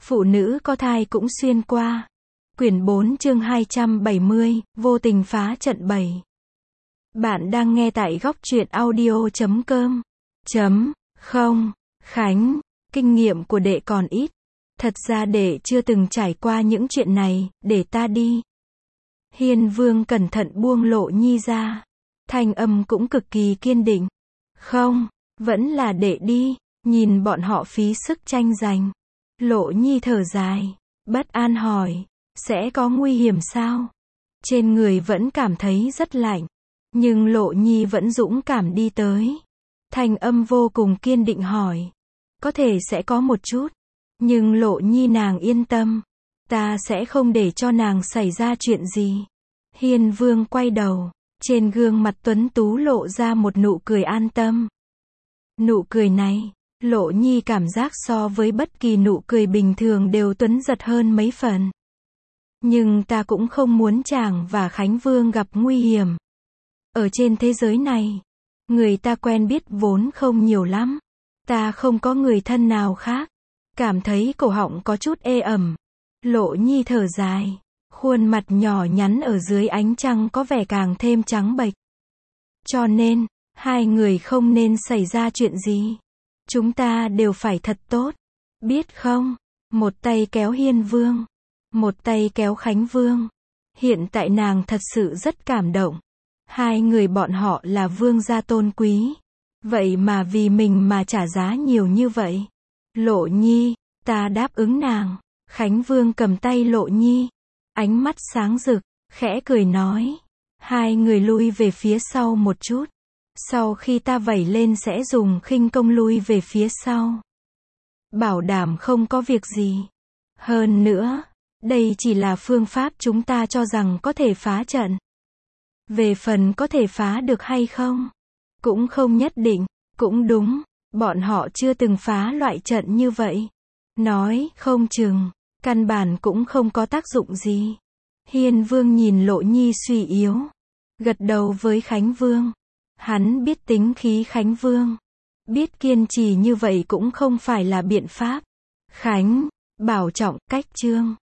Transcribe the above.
Phụ nữ có thai cũng xuyên qua. Quyển 4 chương 270, vô tình phá trận 7. Bạn đang nghe tại góc truyện audio.com. Không, Khánh, kinh nghiệm của đệ còn ít. Thật ra đệ chưa từng trải qua những chuyện này, để ta đi. Hiên Vương cẩn thận buông Lộ Nhi ra. Thanh âm cũng cực kỳ kiên định. Không, vẫn là đệ đi, nhìn bọn họ phí sức tranh giành. Lộ Nhi thở dài, bất an hỏi, sẽ có nguy hiểm sao? Trên người vẫn cảm thấy rất lạnh, nhưng Lộ Nhi vẫn dũng cảm đi tới. Thanh âm vô cùng kiên định hỏi, có thể sẽ có một chút, nhưng Lộ Nhi nàng yên tâm, ta sẽ không để cho nàng xảy ra chuyện gì. Hiên Vương quay đầu, trên gương mặt tuấn tú lộ ra một nụ cười an tâm. Nụ cười này, Lộ Nhi cảm giác so với bất kỳ nụ cười bình thường đều tuấn giật hơn mấy phần. Nhưng ta cũng không muốn chàng và Khánh Vương gặp nguy hiểm. Ở trên thế giới này, người ta quen biết vốn không nhiều lắm. Ta không có người thân nào khác. Cảm thấy cổ họng có chút ê ẩm. Lộ Nhi thở dài, khuôn mặt nhỏ nhắn ở dưới ánh trăng có vẻ càng thêm trắng bệch. Cho nên, hai người không nên xảy ra chuyện gì. Chúng ta đều phải thật tốt, biết không? Một tay kéo Hiên Vương, một tay kéo Khánh Vương. Hiện tại nàng thật sự rất cảm động. Hai người bọn họ là vương gia tôn quý. Vậy mà vì mình mà trả giá nhiều như vậy. Lộ Nhi, ta đáp ứng nàng. Khánh Vương cầm tay Lộ Nhi, ánh mắt sáng rực, khẽ cười nói. Hai người lui về phía sau một chút. Sau khi ta vẩy lên sẽ dùng khinh công lui về phía sau. Bảo đảm không có việc gì. Hơn nữa, đây chỉ là phương pháp chúng ta cho rằng có thể phá trận. Về phần có thể phá được hay không? Cũng không nhất định, cũng đúng, bọn họ chưa từng phá loại trận như vậy. Nói không chừng, căn bản cũng không có tác dụng gì. Hiên Vương nhìn Lộ Nhi suy yếu, gật đầu với Khánh Vương. Hắn biết tính khí Khánh Vương, biết kiên trì như vậy cũng không phải là biện pháp. Khánh, bảo trọng, cách chương.